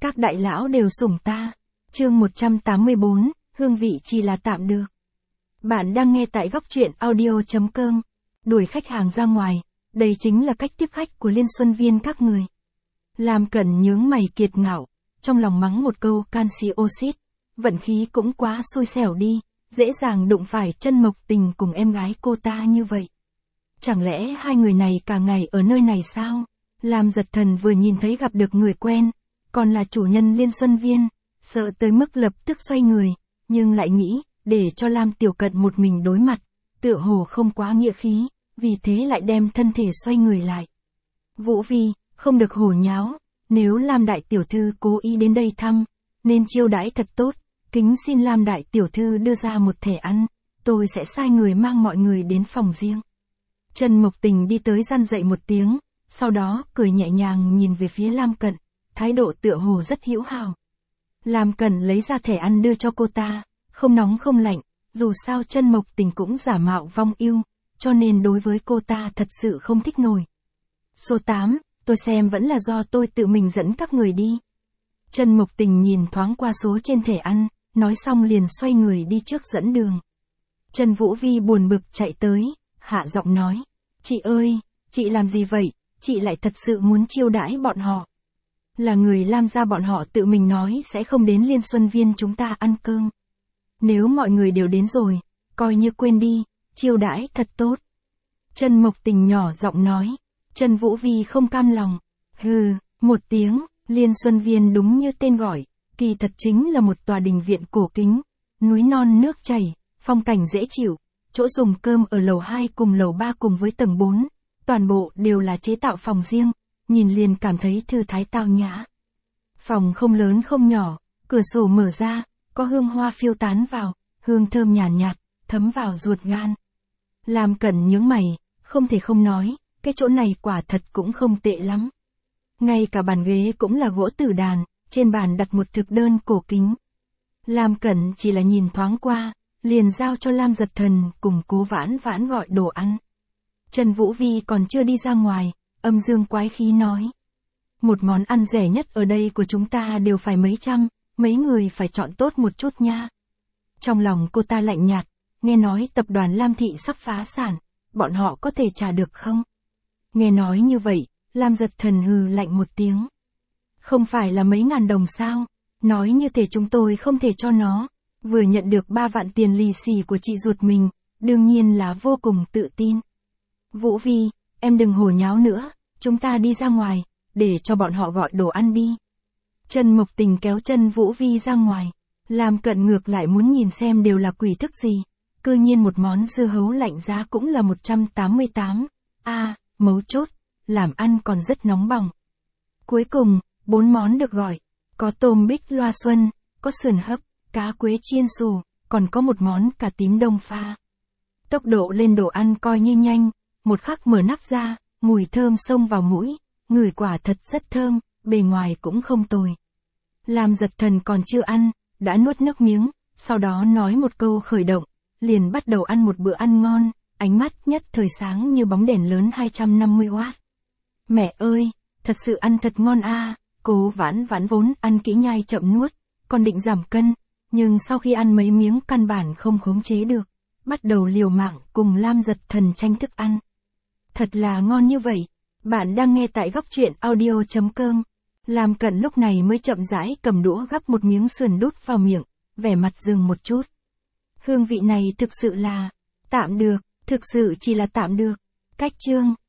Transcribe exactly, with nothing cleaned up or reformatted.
Các đại lão đều sủng ta. Chương một trăm tám mươi bốn, hương vị chỉ là tạm được. Bạn đang nghe tại góc truyện audio chấm com. Đuổi khách hàng ra ngoài, đây chính là cách tiếp khách của Liên Xuân Viên các người. Lam Cẩn nhướng mày kiệt ngạo, trong lòng mắng một câu canxi oxit, vận khí cũng quá xui xẻo đi, dễ dàng đụng phải Chân Mộc Tình cùng em gái cô ta như vậy. Chẳng lẽ hai người này cả ngày ở nơi này sao? Lam Giật Thần vừa nhìn thấy gặp được người quen, còn là chủ nhân Liên Xuân Viên, sợ tới mức lập tức xoay người, nhưng lại nghĩ, để cho Lam Tiểu Cận một mình đối mặt, tựa hồ không quá nghĩa khí, vì thế lại đem thân thể xoay người lại. Vũ Vi, không được hồ nháo, nếu Lam Đại Tiểu Thư cố ý đến đây thăm, nên chiêu đãi thật tốt, kính xin Lam Đại Tiểu Thư đưa ra một thẻ ăn, tôi sẽ sai người mang mọi người đến phòng riêng. Chân Mộc Tình đi tới gian dậy một tiếng, sau đó cười nhẹ nhàng nhìn về phía Lam Cận, thái độ tựa hồ rất hữu hảo. Lam Cận lấy ra thẻ ăn đưa cho cô ta, không nóng không lạnh, dù sao Chân Mộc Tình cũng giả mạo vong ưu, cho nên đối với cô ta thật sự không thích nổi. Số tám, tôi xem vẫn là do tôi tự mình dẫn các người đi. Chân Mộc Tình nhìn thoáng qua số trên thẻ ăn, nói xong liền xoay người đi trước dẫn đường. Trần Vũ Vi buồn bực chạy tới, hạ giọng nói, chị ơi, chị làm gì vậy, chị lại thật sự muốn chiêu đãi bọn họ. Là người Lam gia bọn họ tự mình nói sẽ không đến Liên Xuân Viên chúng ta ăn cơm. Nếu mọi người đều đến rồi, coi như quên đi, chiêu đãi thật tốt. Trần Mộc Tình nhỏ giọng nói, Trần Vũ Vi không cam lòng, hừ, một tiếng, Liên Xuân Viên đúng như tên gọi, kỳ thật chính là một tòa đình viện cổ kính, núi non nước chảy, phong cảnh dễ chịu, chỗ dùng cơm ở lầu hai cùng lầu ba cùng với tầng bốn, toàn bộ đều là chế tạo phòng riêng, nhìn liền cảm thấy thư thái tao nhã. Phòng không lớn không nhỏ, cửa sổ mở ra, có hương hoa phiêu tán vào, hương thơm nhàn nhạt, nhạt, thấm vào ruột gan. Lam Cẩn nhướng mày, không thể không nói, cái chỗ này quả thật cũng không tệ lắm. Ngay cả bàn ghế cũng là gỗ tử đàn, trên bàn đặt một thực đơn cổ kính. Lam Cẩn chỉ là nhìn thoáng qua, liền giao cho Lam Giật Thần cùng Cố Vãn Vãn gọi đồ ăn. Trần Vũ Vi còn chưa đi ra ngoài, âm dương quái khí nói. Một món ăn rẻ nhất ở đây của chúng ta đều phải mấy trăm, mấy người phải chọn tốt một chút nha. Trong lòng cô ta lạnh nhạt, nghe nói tập đoàn Lam Thị sắp phá sản, bọn họ có thể trả được không? Nghe nói như vậy, Lam Giật Thần hừ lạnh một tiếng. Không phải là mấy ngàn đồng sao, nói như thể chúng tôi không thể cho nó. Vừa nhận được ba vạn tiền lì xì của chị ruột mình, đương nhiên là vô cùng tự tin. Vũ Vi, em đừng hồ nháo nữa, chúng ta đi ra ngoài, để cho bọn họ gọi đồ ăn đi. Trần Mộc Tình kéo chân Vũ Vi ra ngoài, Lam Cận ngược lại muốn nhìn xem đều là quỷ thức gì, cư nhiên một món dưa hấu lạnh giá cũng là một trăm tám mươi tám, a à, mấu chốt, làm ăn còn rất nóng bỏng. Cuối cùng, bốn món được gọi, có tôm bích loa xuân, có sườn hấp, cá quế chiên xù, còn có một món cà tím đông pha. Tốc độ lên đồ ăn coi như nhanh, một khắc mở nắp ra, mùi thơm xông vào mũi, ngửi quả thật rất thơm, bề ngoài cũng không tồi. Lam Giật Thần còn chưa ăn, đã nuốt nước miếng, sau đó nói một câu khởi động, liền bắt đầu ăn một bữa ăn ngon, ánh mắt nhất thời sáng như bóng đèn lớn hai trăm năm mươi oát. Mẹ ơi, thật sự ăn thật ngon a. À. Cố Vãn Vãn vốn ăn kỹ nhai chậm nuốt, còn định giảm cân, nhưng sau khi ăn mấy miếng căn bản không khống chế được, bắt đầu liều mạng cùng Lam Giật Thần tranh thức ăn. Thật là ngon như vậy. Bạn đang nghe tại góc truyện audio chấm com. Lam Cận lúc này mới chậm rãi cầm đũa gắp một miếng sườn đút vào miệng, vẻ mặt dừng một chút. Hương vị này thực sự là tạm được, thực sự chỉ là tạm được. Cách chương